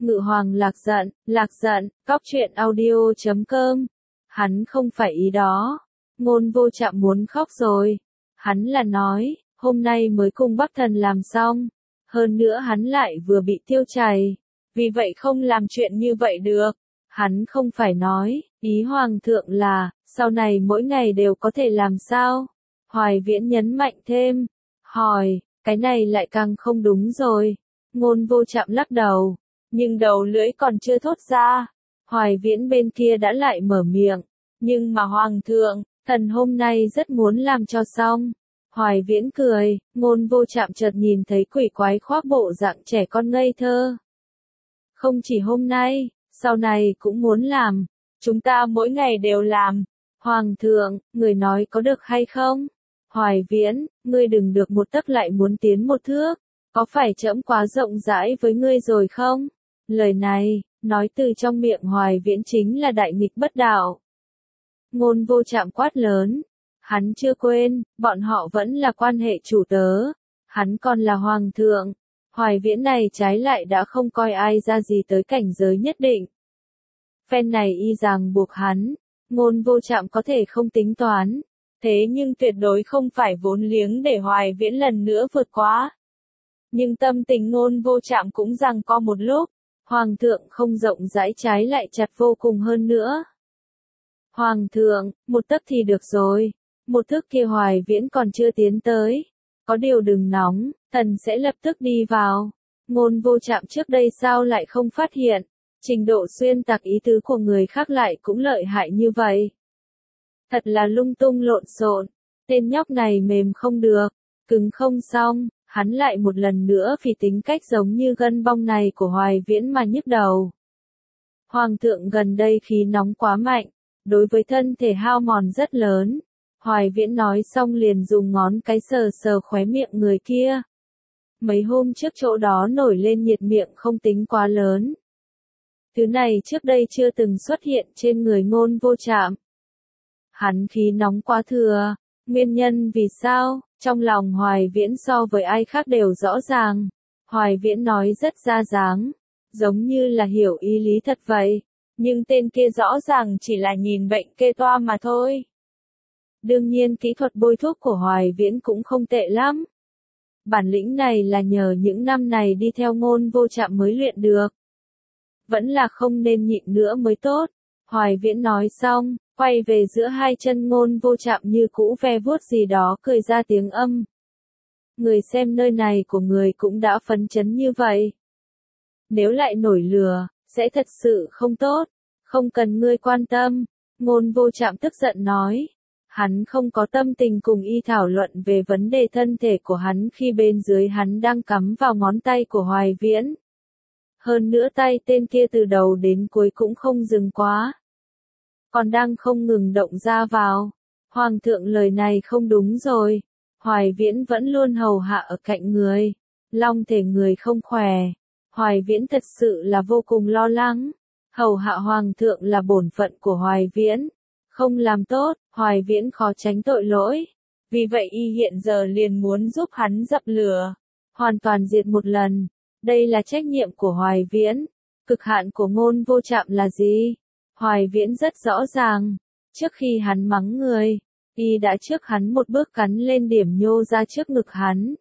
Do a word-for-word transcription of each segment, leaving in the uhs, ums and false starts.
Ngự Hoàng lạc giận, lạc giận, cóc truyện audio chấm com. Hắn không phải ý đó. Ngôn Vô Trạm muốn khóc rồi. Hắn là nói, hôm nay mới cùng Bắc Thần làm xong. Hơn nữa hắn lại vừa bị tiêu chảy. Vì vậy không làm chuyện như vậy được. Hắn không phải nói, ý Hoàng thượng là, sau này mỗi ngày đều có thể làm sao? Hoài Viễn nhấn mạnh thêm. Hỏi, cái này lại càng không đúng rồi. Ngôn Vô Trạm lắc đầu. Nhưng đầu lưỡi còn chưa thốt ra. Hoài Viễn bên kia đã lại mở miệng. Nhưng mà Hoàng thượng, thần hôm nay rất muốn làm cho xong. Hoài Viễn cười, Ngôn Vô Trạm chợt nhìn thấy quỷ quái khoác bộ dạng trẻ con ngây thơ. Không chỉ hôm nay, sau này cũng muốn làm. Chúng ta mỗi ngày đều làm. Hoàng thượng, người nói có được hay không? Hoài Viễn, ngươi đừng được một tấc lại muốn tiến một thước. Có phải trẫm quá rộng rãi với ngươi rồi không? Lời này, nói từ trong miệng Hoài Viễn chính là đại nghịch bất đạo. Ngôn Vô Trạm quát lớn. Hắn chưa quên, bọn họ vẫn là quan hệ chủ tớ. Hắn còn là hoàng thượng. Hoài Viễn này trái lại đã không coi ai ra gì tới cảnh giới nhất định. Phen này y ràng buộc hắn. Ngôn Vô Trạm có thể không tính toán. Thế nhưng tuyệt đối không phải vốn liếng để Hoài Viễn lần nữa vượt quá. Nhưng tâm tình Ngôn Vô Trạm cũng giằng co một lúc. Hoàng thượng không rộng rãi trái lại chặt vô cùng hơn nữa. Hoàng thượng, một tấc thì được rồi. Một thước kia Hoài Viễn còn chưa tiến tới. Có điều đừng nóng, thần sẽ lập tức đi vào. Ngôn Vô Trạm trước đây sao lại không phát hiện. Trình độ xuyên tạc ý tứ của người khác lại cũng lợi hại như vậy. Thật là lung tung lộn xộn. Tên nhóc này mềm không được, cứng không xong. Hắn lại một lần nữa vì tính cách giống như gân bong này của Hoài Viễn mà nhức đầu. Hoàng thượng gần đây khí nóng quá mạnh, đối với thân thể hao mòn rất lớn. Hoài Viễn nói xong liền dùng ngón cái sờ sờ khóe miệng người kia. Mấy hôm trước chỗ đó nổi lên nhiệt miệng không tính quá lớn. Thứ này trước đây chưa từng xuất hiện trên người Ngôn Vô Trạm. Hắn khí nóng quá thừa, nguyên nhân vì sao? Trong lòng Hoài Viễn so với ai khác đều rõ ràng. Hoài Viễn nói rất ra dáng, giống như là hiểu ý lý thật vậy. Nhưng tên kia rõ ràng chỉ là nhìn bệnh kê toa mà thôi. Đương nhiên kỹ thuật bôi thuốc của Hoài Viễn cũng không tệ lắm. Bản lĩnh này là nhờ những năm này đi theo Ngôn Vô Trạm mới luyện được. Vẫn là không nên nhịn nữa mới tốt. Hoài Viễn nói xong, quay về giữa hai chân Ngôn Vô Trạm như cũ ve vuốt gì đó cười ra tiếng âm. Người xem nơi này của người cũng đã phấn chấn như vậy. Nếu lại nổi lửa, sẽ thật sự không tốt. Không cần ngươi quan tâm. Ngôn Vô Trạm tức giận nói. Hắn không có tâm tình cùng y thảo luận về vấn đề thân thể của hắn khi bên dưới hắn đang cắm vào ngón tay của Hoài Viễn. Hơn nữa tay tên kia từ đầu đến cuối cũng không dừng quá. Còn đang không ngừng động ra vào. Hoàng thượng lời này không đúng rồi. Hoài Viễn vẫn luôn hầu hạ ở cạnh người. Long thể người không khỏe. Hoài Viễn thật sự là vô cùng lo lắng. Hầu hạ Hoàng thượng là bổn phận của Hoài Viễn. Không làm tốt, Hoài Viễn khó tránh tội lỗi. Vì vậy y hiện giờ liền muốn giúp hắn dập lửa. Hoàn toàn diệt một lần. Đây là trách nhiệm của Hoài Viễn. Cực hạn của Ngôn Vô Trạm là gì? Hoài Viễn rất rõ ràng. Trước khi hắn mắng người, y đã trước hắn một bước cắn lên điểm nhô ra trước ngực hắn.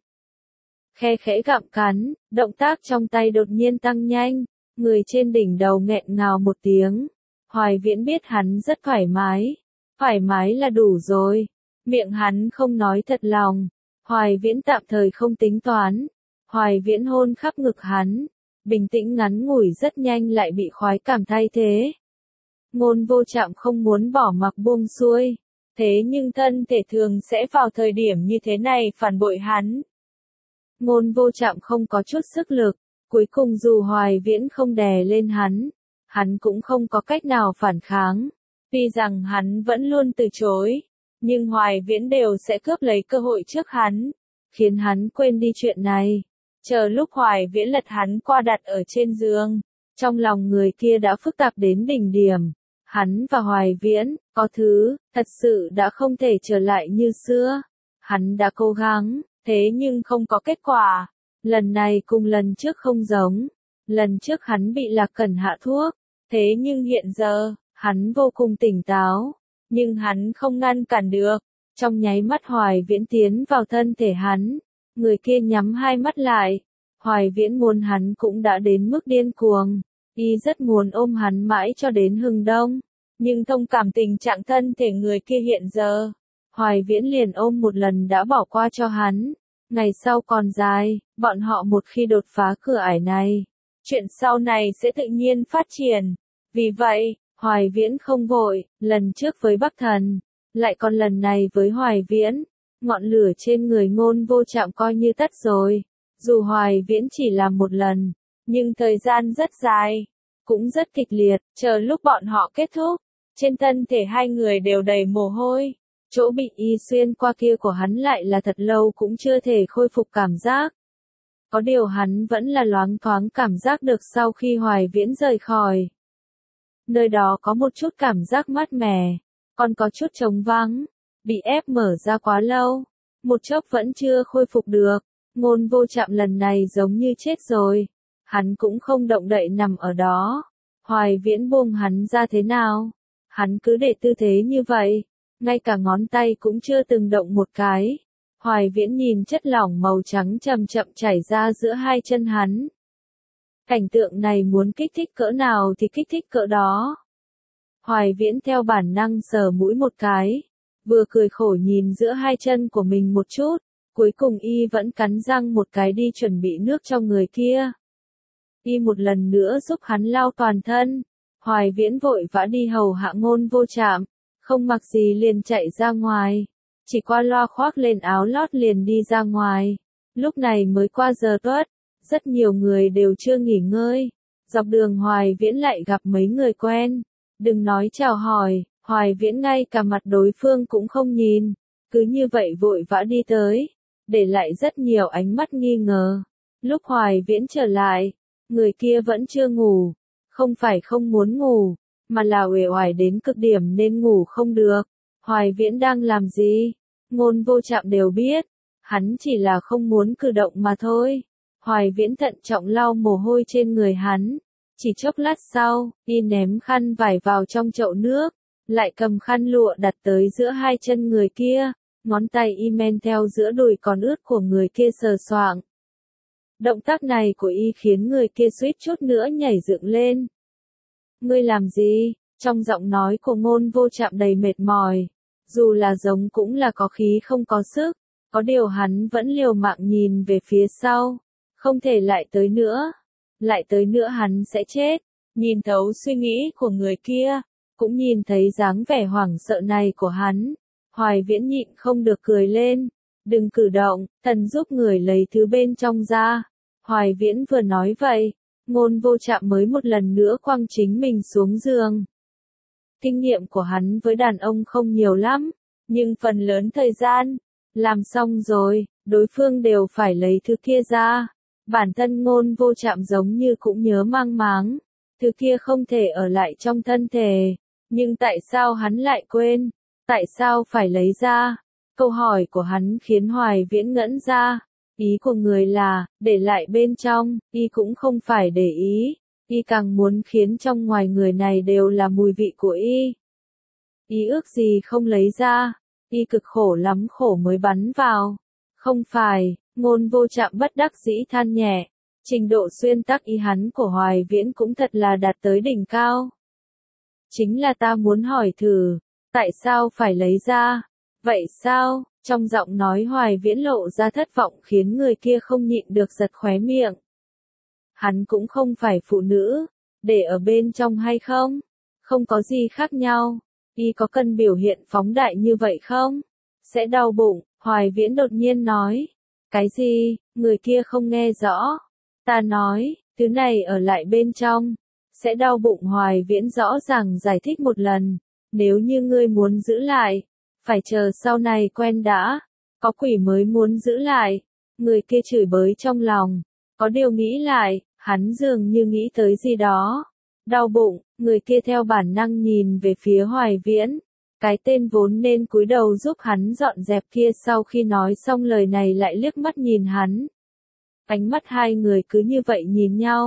Khe khẽ gặm cắn, động tác trong tay đột nhiên tăng nhanh. Người trên đỉnh đầu nghẹn ngào một tiếng. Hoài Viễn biết hắn rất thoải mái. Thoải mái là đủ rồi. Miệng hắn không nói thật lòng. Hoài Viễn tạm thời không tính toán. Hoài Viễn hôn khắp ngực hắn. Bình tĩnh ngắn ngủi rất nhanh lại bị khoái cảm thay thế. Ngôn Vô Trạm không muốn bỏ mặc buông xuôi. Thế nhưng thân thể thường sẽ vào thời điểm như thế này phản bội hắn. Ngôn Vô Trạm không có chút sức lực. Cuối cùng dù Hoài Viễn không đè lên hắn, hắn cũng không có cách nào phản kháng. Tuy rằng hắn vẫn luôn từ chối, nhưng Hoài Viễn đều sẽ cướp lấy cơ hội trước hắn, khiến hắn quên đi chuyện này. Chờ lúc Hoài Viễn lật hắn qua đặt ở trên giường, trong lòng người kia đã phức tạp đến đỉnh điểm. Hắn và Hoài Viễn, có thứ, thật sự đã không thể trở lại như xưa. Hắn đã cố gắng, thế nhưng không có kết quả. Lần này cùng lần trước không giống. Lần trước hắn bị Lạc Cẩn hạ thuốc, thế nhưng hiện giờ, hắn vô cùng tỉnh táo, nhưng hắn không ngăn cản được. Trong nháy mắt Hoài Viễn tiến vào thân thể hắn, người kia nhắm hai mắt lại. Hoài Viễn muốn hắn cũng đã đến mức điên cuồng, y rất muốn ôm hắn mãi cho đến hừng đông, nhưng thông cảm tình trạng thân thể người kia hiện giờ, Hoài Viễn liền ôm một lần đã bỏ qua cho hắn. Ngày sau còn dài, bọn họ một khi đột phá cửa ải này, chuyện sau này sẽ tự nhiên phát triển. Vì vậy, Hoài Viễn không vội, lần trước với Bắc Thần, lại còn lần này với Hoài Viễn, ngọn lửa trên người Ngôn Vô Trạm coi như tắt rồi. Dù Hoài Viễn chỉ làm một lần, nhưng thời gian rất dài, cũng rất kịch liệt, chờ lúc bọn họ kết thúc, trên thân thể hai người đều đầy mồ hôi. Chỗ bị y xuyên qua kia của hắn lại là thật lâu cũng chưa thể khôi phục cảm giác. Có điều hắn vẫn là loáng thoáng cảm giác được sau khi Hoài Viễn rời khỏi. Nơi đó có một chút cảm giác mát mẻ, còn có chút trống vắng, bị ép mở ra quá lâu, một chốc vẫn chưa khôi phục được. Ngôn Vô Trạm lần này giống như chết rồi, hắn cũng không động đậy nằm ở đó. Hoài Viễn buông hắn ra thế nào, hắn cứ để tư thế như vậy, ngay cả ngón tay cũng chưa từng động một cái. Hoài Viễn nhìn chất lỏng màu trắng chậm chậm chảy ra giữa hai chân hắn. Cảnh tượng này muốn kích thích cỡ nào thì kích thích cỡ đó. Hoài Viễn theo bản năng sờ mũi một cái, vừa cười khổ nhìn giữa hai chân của mình một chút, cuối cùng y vẫn cắn răng một cái đi chuẩn bị nước cho người kia. Y một lần nữa giúp hắn lau toàn thân. Hoài Viễn vội vã đi hầu hạ Ngôn Vô Trạm, không mặc gì liền chạy ra ngoài, chỉ qua loa khoác lên áo lót liền đi ra ngoài. Lúc này mới qua giờ tuất, rất nhiều người đều chưa nghỉ ngơi. Dọc đường Hoài Viễn lại gặp mấy người quen, đừng nói chào hỏi, Hoài Viễn ngay cả mặt đối phương cũng không nhìn, cứ như vậy vội vã đi tới, để lại rất nhiều ánh mắt nghi ngờ. Lúc Hoài Viễn trở lại, người kia vẫn chưa ngủ, không phải không muốn ngủ, mà là uể oải đến cực điểm nên ngủ không được. Hoài Viễn đang làm gì? Ngôn Vô Trạm đều biết, hắn chỉ là không muốn cử động mà thôi. Hoài Viễn thận trọng lau mồ hôi trên người hắn, chỉ chốc lát sau, y ném khăn vải vào trong chậu nước, lại cầm khăn lụa đặt tới giữa hai chân người kia, ngón tay y men theo giữa đùi còn ướt của người kia sờ soạng. Động tác này của y khiến người kia suýt chút nữa nhảy dựng lên. Ngươi làm gì? Trong giọng nói của Ngôn Vô Trạm đầy mệt mỏi, dù là giống cũng là có khí không có sức, có điều hắn vẫn liều mạng nhìn về phía sau, không thể lại tới nữa, lại tới nữa hắn sẽ chết. Nhìn thấu suy nghĩ của người kia, cũng nhìn thấy dáng vẻ hoảng sợ này của hắn, Hoài Viễn nhịn không được cười lên. Đừng cử động, thần giúp người lấy thứ bên trong ra. Hoài Viễn vừa nói vậy, Ngôn Vô Trạm mới một lần nữa quăng chính mình xuống giường. Kinh nghiệm của hắn với đàn ông không nhiều lắm, nhưng phần lớn thời gian, làm xong rồi, đối phương đều phải lấy thứ kia ra. Bản thân Ngôn Vô Trạm giống như cũng nhớ mang máng, thứ kia không thể ở lại trong thân thể, nhưng tại sao hắn lại quên, tại sao phải lấy ra? Câu hỏi của hắn khiến Hoài Viễn ngẩn ra. Ý của người là, để lại bên trong, y cũng không phải để ý, y càng muốn khiến trong ngoài người này đều là mùi vị của y. Y ước gì không lấy ra, y cực khổ lắm khổ mới bắn vào. Không phải, Ngôn Vô Trạm bất đắc dĩ than nhẹ, trình độ xuyên tắc ý hắn của Hoài Viễn cũng thật là đạt tới đỉnh cao. Chính là ta muốn hỏi thử, tại sao phải lấy ra? Vậy sao? Trong giọng nói Hoài Viễn lộ ra thất vọng khiến người kia không nhịn được giật khóe miệng. Hắn cũng không phải phụ nữ, để ở bên trong hay không? Không có gì khác nhau. Y có cần biểu hiện phóng đại như vậy không? Sẽ đau bụng, Hoài Viễn đột nhiên nói. Cái gì? Người kia không nghe rõ. Ta nói, thứ này ở lại bên trong, sẽ đau bụng. Hoài Viễn rõ ràng giải thích một lần. Nếu như ngươi muốn giữ lại, phải chờ sau này quen đã, có quỷ mới muốn giữ lại. Người kia chửi bới trong lòng, có điều nghĩ lại, hắn dường như nghĩ tới gì đó. Đau bụng, người kia theo bản năng nhìn về phía Hoài Viễn. Cái tên vốn nên cúi đầu giúp hắn dọn dẹp kia sau khi nói xong lời này lại liếc mắt nhìn hắn. Ánh mắt hai người cứ như vậy nhìn nhau,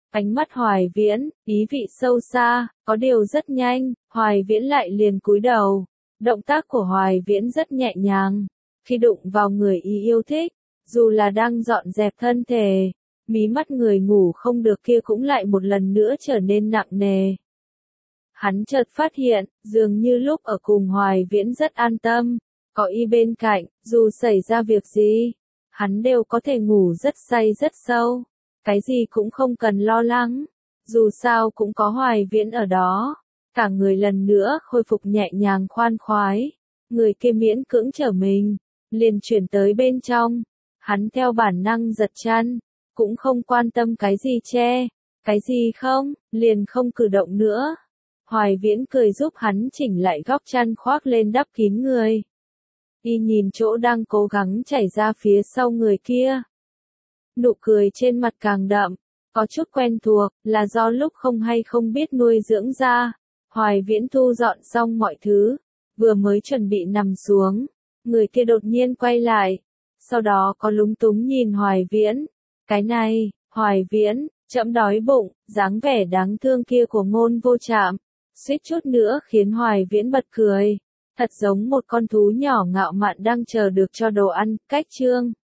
Ánh mắt Hoài Viễn, ý vị sâu xa, có điều rất nhanh, Hoài Viễn lại liền cúi đầu. Động tác của Hoài Viễn rất nhẹ nhàng, khi đụng vào người y yêu thích, dù là đang dọn dẹp thân thể, mí mắt người ngủ không được kia cũng lại một lần nữa trở nên nặng nề. Hắn chợt phát hiện, dường như lúc ở cùng Hoài Viễn rất an tâm, có y bên cạnh, dù xảy ra việc gì, hắn đều có thể ngủ rất say rất sâu, cái gì cũng không cần lo lắng, dù sao cũng có Hoài Viễn ở đó, cả người lần nữa khôi phục nhẹ nhàng khoan khoái, người kia miễn cưỡng trở mình, liền chuyển tới bên trong, hắn theo bản năng giật chăn, cũng không quan tâm cái gì che, cái gì không, liền không cử động nữa. Hoài Viễn cười giúp hắn chỉnh lại góc chăn khoác lên đắp kín người. Y nhìn chỗ đang cố gắng chảy ra phía sau người kia. Nụ cười trên mặt càng đậm, có chút quen thuộc, là do lúc không hay không biết nuôi dưỡng ra. Hoài Viễn thu dọn xong mọi thứ, vừa mới chuẩn bị nằm xuống, người kia đột nhiên quay lại, sau đó có lúng túng nhìn Hoài Viễn. Cái này, Hoài Viễn, trẫm đói bụng, dáng vẻ đáng thương kia của Ngôn Vô Trạm, suýt chút nữa khiến Hoài Viễn bật cười, thật giống một con thú nhỏ ngạo mạn đang chờ được cho đồ ăn. Cách chương